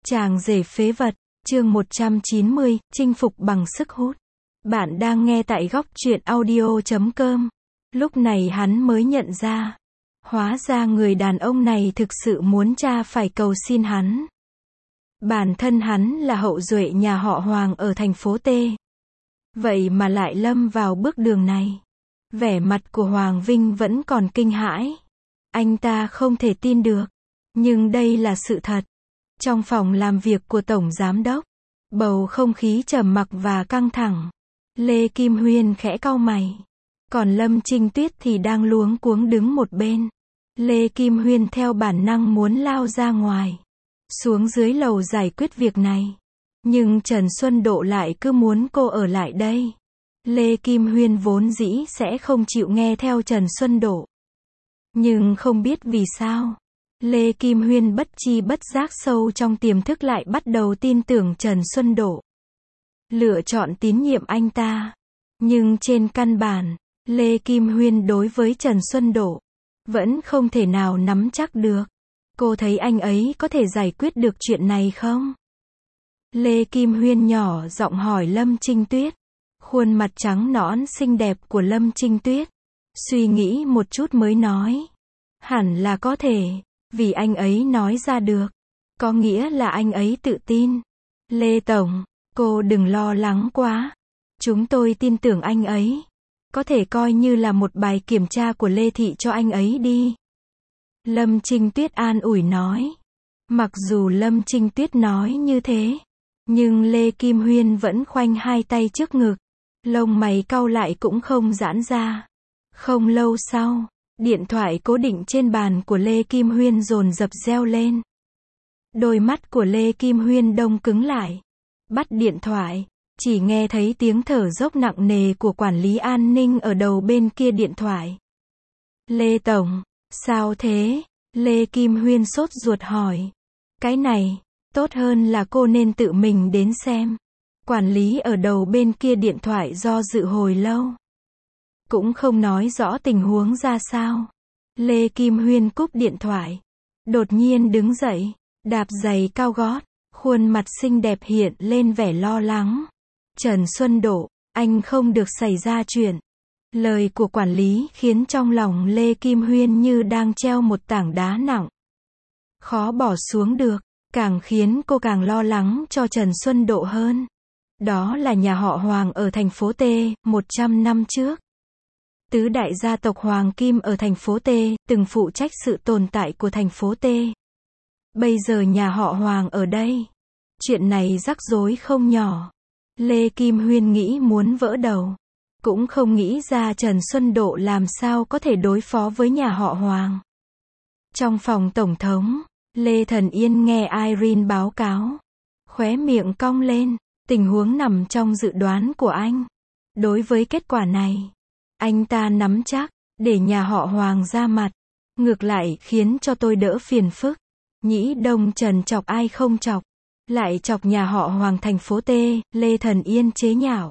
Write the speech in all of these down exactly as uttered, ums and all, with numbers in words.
Chàng rể phế vật, chương một trăm chín mươi, chinh phục bằng sức hút. Bạn đang nghe tại góc truyện audio chấm com. Lúc này hắn mới nhận ra. Hóa ra người đàn ông này thực sự muốn cha phải cầu xin hắn. Bản thân hắn là hậu duệ nhà họ Hoàng ở thành phố T. Vậy mà lại lâm vào bước đường này. Vẻ mặt của Hoàng Vinh vẫn còn kinh hãi. Anh ta không thể tin được. Nhưng đây là sự thật. Trong phòng làm việc của Tổng Giám Đốc, bầu không khí trầm mặc và căng thẳng. Lê Kim Huyên khẽ cau mày. Còn Lâm Trinh Tuyết thì đang luống cuống đứng một bên. Lê Kim Huyên theo bản năng muốn lao ra ngoài, xuống dưới lầu giải quyết việc này. Nhưng Trần Xuân Độ lại cứ muốn cô ở lại đây. Lê Kim Huyên vốn dĩ sẽ không chịu nghe theo Trần Xuân Độ. Nhưng không biết vì sao, Lê Kim Huyên bất chi bất giác sâu trong tiềm thức lại bắt đầu tin tưởng Trần Xuân Độ. Lựa chọn tín nhiệm anh ta. Nhưng trên căn bản, Lê Kim Huyên đối với Trần Xuân Độ vẫn không thể nào nắm chắc được. Cô thấy anh ấy có thể giải quyết được chuyện này không? Lê Kim Huyên nhỏ giọng hỏi Lâm Trinh Tuyết. Khuôn mặt trắng nõn xinh đẹp của Lâm Trinh Tuyết suy nghĩ một chút mới nói. Hẳn là có thể, vì anh ấy nói ra được, có nghĩa là anh ấy tự tin. Lê Tổng, cô đừng lo lắng quá. Chúng tôi tin tưởng anh ấy. Có thể coi như là một bài kiểm tra của Lê Thị cho anh ấy đi. Lâm Trinh Tuyết an ủi nói. Mặc dù Lâm Trinh Tuyết nói như thế, nhưng Lê Kim Huyên vẫn khoanh hai tay trước ngực. Lông mày cau lại cũng không giãn ra. Không lâu sau, điện thoại cố định trên bàn của Lê Kim Huyên dồn dập reo lên. Đôi mắt của Lê Kim Huyên đông cứng lại. Bắt điện thoại, chỉ nghe thấy tiếng thở dốc nặng nề của quản lý an ninh ở đầu bên kia điện thoại. Lê Tổng, sao thế? Lê Kim Huyên sốt ruột hỏi. Cái này, tốt hơn là cô nên tự mình đến xem. Quản lý ở đầu bên kia điện thoại do dự hồi lâu, cũng không nói rõ tình huống ra sao. Lê Kim Huyên cúp điện thoại, đột nhiên đứng dậy, đạp giày cao gót, khuôn mặt xinh đẹp hiện lên vẻ lo lắng. Trần Xuân Độ, anh không được xảy ra chuyện. Lời của quản lý khiến trong lòng Lê Kim Huyên như đang treo một tảng đá nặng, khó bỏ xuống được, càng khiến cô càng lo lắng cho Trần Xuân Độ hơn. Đó là nhà họ Hoàng ở thành phố T, một trăm năm trước. Tứ đại gia tộc Hoàng Kim ở thành phố T, từng phụ trách sự tồn tại của thành phố T. Bây giờ nhà họ Hoàng ở đây. Chuyện này rắc rối không nhỏ. Lê Kim Huyên nghĩ muốn vỡ đầu. Cũng không nghĩ ra Trần Xuân Độ làm sao có thể đối phó với nhà họ Hoàng. Trong phòng tổng thống, Lê Thần Yên nghe Irene báo cáo. Khóe miệng cong lên. Tình huống nằm trong dự đoán của anh. Đối với kết quả này, anh ta nắm chắc, để nhà họ Hoàng ra mặt. Ngược lại khiến cho tôi đỡ phiền phức. Nhĩ Đông Trần chọc ai không chọc, lại chọc nhà họ Hoàng thành phố T, Lê Thần Yên chế nhạo.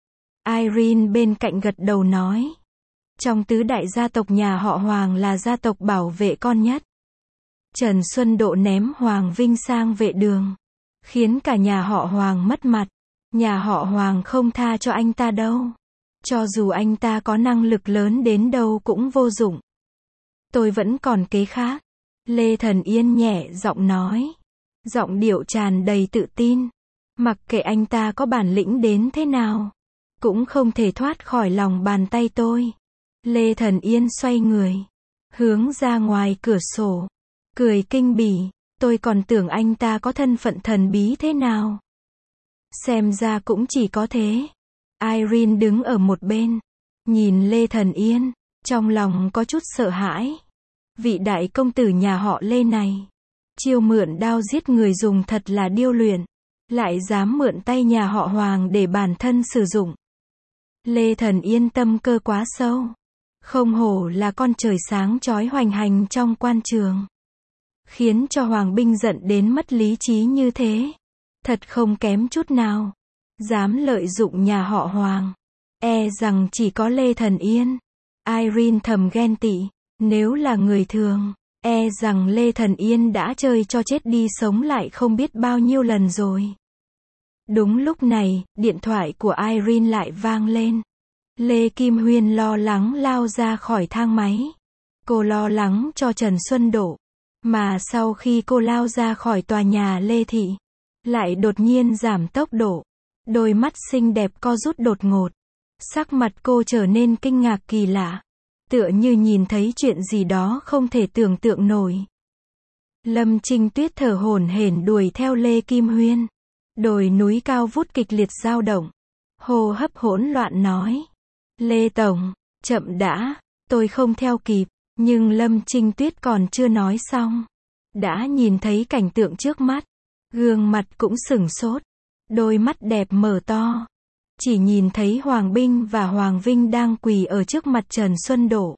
Irene bên cạnh gật đầu nói. Trong tứ đại gia tộc nhà họ Hoàng là gia tộc bảo vệ con nhất. Trần Xuân Độ ném Hoàng Vinh sang vệ đường, khiến cả nhà họ Hoàng mất mặt. Nhà họ Hoàng không tha cho anh ta đâu. Cho dù anh ta có năng lực lớn đến đâu cũng vô dụng. Tôi vẫn còn kế khác. Lê Thần Yên nhẹ giọng nói. Giọng điệu tràn đầy tự tin. Mặc kệ anh ta có bản lĩnh đến thế nào, cũng không thể thoát khỏi lòng bàn tay tôi. Lê Thần Yên xoay người, hướng ra ngoài cửa sổ, cười kinh bỉ. Tôi còn tưởng anh ta có thân phận thần bí thế nào. Xem ra cũng chỉ có thế. Irene đứng ở một bên, nhìn Lê Thần Yên, trong lòng có chút sợ hãi. Vị đại công tử nhà họ Lê này, chiêu mượn đao giết người dùng thật là điêu luyện, lại dám mượn tay nhà họ Hoàng để bản thân sử dụng. Lê Thần Yên tâm cơ quá sâu. Không hổ là con trời sáng chói hoành hành trong quan trường, khiến cho Hoàng binh giận đến mất lý trí như thế. Thật không kém chút nào. Dám lợi dụng nhà họ Hoàng. E rằng chỉ có Lê Thần Yên. Irene thầm ghen tị. Nếu là người thường, E rằng Lê Thần Yên đã chơi cho chết đi sống lại không biết bao nhiêu lần rồi. Đúng lúc này, điện thoại của Irene lại vang lên. Lê Kim Huyên lo lắng lao ra khỏi thang máy. Cô lo lắng cho Trần Xuân Độ. Mà sau khi cô lao ra khỏi tòa nhà Lê Thị, lại đột nhiên giảm tốc độ. Đôi mắt xinh đẹp co rút đột ngột. Sắc mặt cô trở nên kinh ngạc kỳ lạ. Tựa như nhìn thấy chuyện gì đó không thể tưởng tượng nổi. Lâm Trinh Tuyết thở hổn hển đuổi theo Lê Kim Huyên. Đồi núi cao vút kịch liệt dao động. Hô hấp hỗn loạn nói. Lê Tổng, chậm đã, tôi không theo kịp. Nhưng Lâm Trinh Tuyết còn chưa nói xong. Đã nhìn thấy cảnh tượng trước mắt. Gương mặt cũng sửng sốt. Đôi mắt đẹp mở to. Chỉ nhìn thấy Hoàng Binh và Hoàng Vinh đang quỳ ở trước mặt Trần Xuân Độ.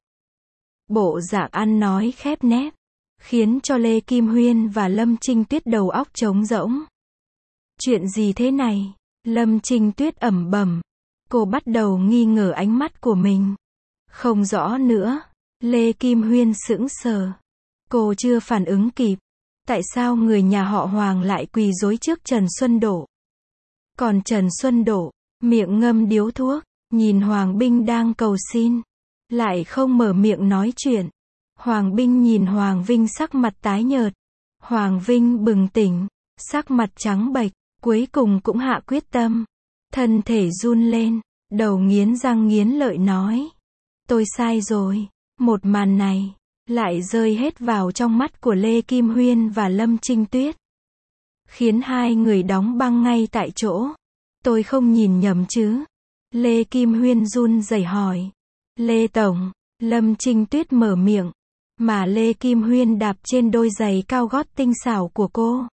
Bộ dạng ăn nói khép nép. Khiến cho Lê Kim Huyên và Lâm Trinh Tuyết đầu óc trống rỗng. Chuyện gì thế này? Lâm Trinh Tuyết ẩm bẩm. Cô bắt đầu nghi ngờ ánh mắt của mình. Không rõ nữa. Lê Kim Huyên sững sờ. Cô chưa phản ứng kịp. Tại sao người nhà họ Hoàng lại quỳ rối trước Trần Xuân Độ? Còn Trần Xuân Độ, miệng ngâm điếu thuốc, nhìn Hoàng Binh đang cầu xin. Lại không mở miệng nói chuyện. Hoàng Binh nhìn Hoàng Vinh sắc mặt tái nhợt. Hoàng Vinh bừng tỉnh, sắc mặt trắng bệch, cuối cùng cũng hạ quyết tâm. Thân thể run lên, đầu nghiến răng nghiến lợi nói. Tôi sai rồi. Một màn này, lại rơi hết vào trong mắt của Lê Kim Huyên và Lâm Trinh Tuyết. Khiến hai người đóng băng ngay tại chỗ. Tôi không nhìn nhầm chứ? Lê Kim Huyên run rẩy hỏi. Lê Tổng, Lâm Trinh Tuyết mở miệng. Mà Lê Kim Huyên đạp trên đôi giày cao gót tinh xảo của cô.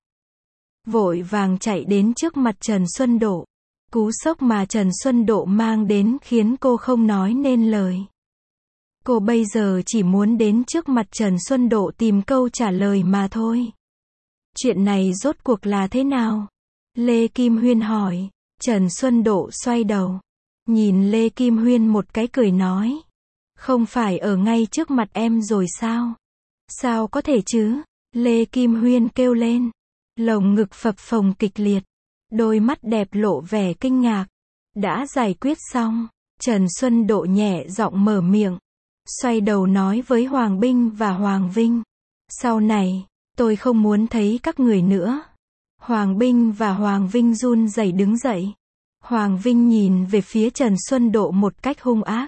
Vội vàng chạy đến trước mặt Trần Xuân Độ. Cú sốc mà Trần Xuân Độ mang đến khiến cô không nói nên lời. Cô bây giờ chỉ muốn đến trước mặt Trần Xuân Độ tìm câu trả lời mà thôi. Chuyện này rốt cuộc là thế nào? Lê Kim Huyên hỏi. Trần Xuân Độ xoay đầu. Nhìn Lê Kim Huyên một cái cười nói. Không phải ở ngay trước mặt em rồi sao? Sao có thể chứ? Lê Kim Huyên kêu lên. Lồng ngực phập phồng kịch liệt. Đôi mắt đẹp lộ vẻ kinh ngạc. Đã giải quyết xong. Trần Xuân Độ nhẹ giọng mở miệng. Xoay đầu nói với Hoàng Binh và Hoàng Vinh. Sau này, tôi không muốn thấy các người nữa. Hoàng Binh và Hoàng Vinh run rẩy đứng dậy. Hoàng Vinh nhìn về phía Trần Xuân Độ một cách hung ác.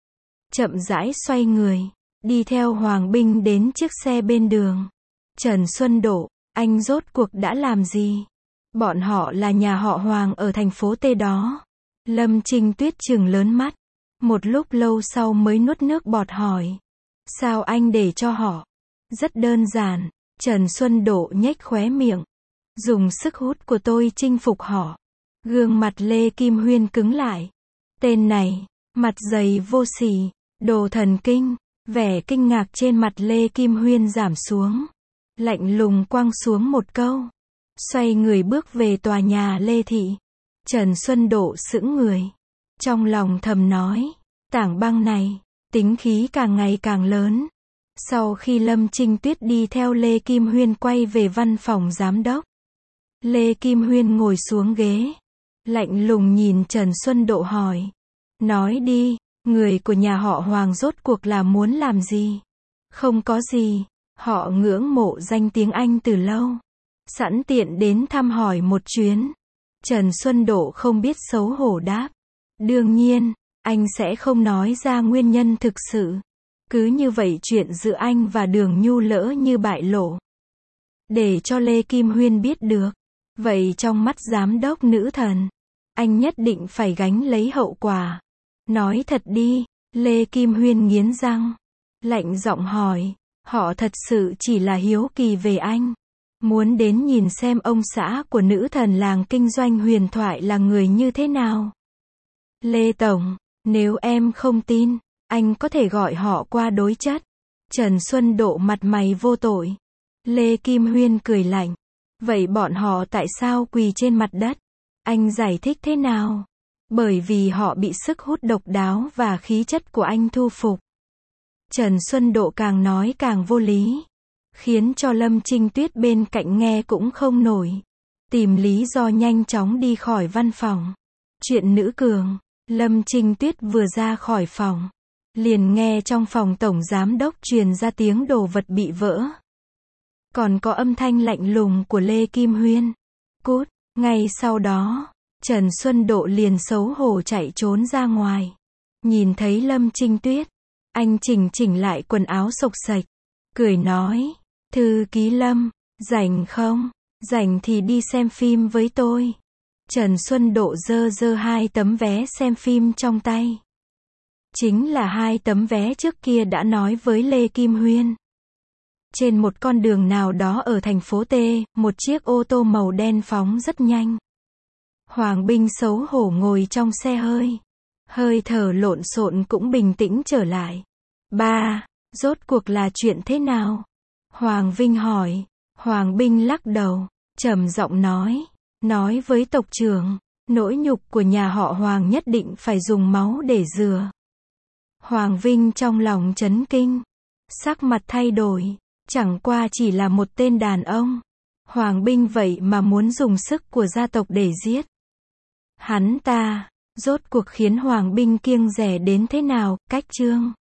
Chậm rãi xoay người, đi theo Hoàng Binh đến chiếc xe bên đường. Trần Xuân Độ, anh rốt cuộc đã làm gì? Bọn họ là nhà họ Hoàng ở thành phố T đó. Lâm Trinh Tuyết trừng lớn mắt. Một lúc lâu sau mới nuốt nước bọt hỏi. Sao anh để cho họ? Rất đơn giản. Trần Xuân Độ nhếch khóe miệng. Dùng sức hút của tôi chinh phục họ. Gương mặt Lê Kim Huyên cứng lại. Tên này, mặt dày vô sỉ, đồ thần kinh. Vẻ kinh ngạc trên mặt Lê Kim Huyên giảm xuống. Lạnh lùng quăng xuống một câu. Xoay người bước về tòa nhà Lê Thị. Trần Xuân Độ sững người. Trong lòng thầm nói. Tảng băng này, tính khí càng ngày càng lớn. Sau khi Lâm Trinh Tuyết đi theo Lê Kim Huyên quay về văn phòng giám đốc. Lê Kim Huyên ngồi xuống ghế. Lạnh lùng nhìn Trần Xuân Độ hỏi. Nói đi, người của nhà họ Hoàng rốt cuộc là muốn làm gì? Không có gì, họ ngưỡng mộ danh tiếng anh từ lâu. Sẵn tiện đến thăm hỏi một chuyến. Trần Xuân Độ không biết xấu hổ đáp. Đương nhiên, anh sẽ không nói ra nguyên nhân thực sự. Cứ như vậy chuyện giữa anh và Đường Nhu lỡ như bại lộ. Để cho Lê Kim Huyên biết được. Vậy trong mắt giám đốc nữ thần, anh nhất định phải gánh lấy hậu quả. Nói thật đi, Lê Kim Huyên nghiến răng. Lạnh giọng hỏi, họ thật sự chỉ là hiếu kỳ về anh. Muốn đến nhìn xem ông xã của nữ thần làng kinh doanh huyền thoại là người như thế nào. Lê Tổng, nếu em không tin, anh có thể gọi họ qua đối chất. Trần Xuân Độ mặt mày vô tội. Lê Kim Huyên cười lạnh. Vậy bọn họ tại sao quỳ trên mặt đất? Anh giải thích thế nào? Bởi vì họ bị sức hút độc đáo và khí chất của anh thu phục. Trần Xuân Độ càng nói càng vô lý. khiến cho Lâm Trinh Tuyết bên cạnh nghe cũng không nổi. Tìm lý do nhanh chóng đi khỏi văn phòng. Chuyện nữ cường, Lâm Trinh Tuyết vừa ra khỏi phòng, liền nghe trong phòng tổng giám đốc truyền ra tiếng đồ vật bị vỡ. Còn có âm thanh lạnh lùng của Lê Kim Huyên. Cút, ngay sau đó, Trần Xuân Độ liền xấu hổ chạy trốn ra ngoài. Nhìn thấy Lâm Trinh Tuyết, anh chỉnh chỉnh lại quần áo xộc xệch, cười nói, thư ký Lâm, rảnh không? Rảnh thì đi xem phim với tôi. Trần Xuân Độ giơ giơ hai tấm vé xem phim trong tay. Chính là hai tấm vé trước kia đã nói với Lê Kim Huyên. Trên một con đường nào đó ở thành phố T, một chiếc ô tô màu đen phóng rất nhanh. Hoàng Binh xấu hổ ngồi trong xe hơi. Hơi thở lộn xộn cũng bình tĩnh trở lại. Ba, rốt cuộc là chuyện thế nào? Hoàng Vinh hỏi. Hoàng Binh lắc đầu, trầm giọng nói. Nói với tộc trưởng, nỗi nhục của nhà họ Hoàng nhất định phải dùng máu để rửa. Hoàng Vinh trong lòng chấn kinh. Sắc mặt thay đổi. Chẳng qua chỉ là một tên đàn ông. Hoàng Binh vậy mà muốn dùng sức của gia tộc để giết hắn ta. Rốt cuộc khiến Hoàng Binh kiêng dè đến thế nào? Cách chương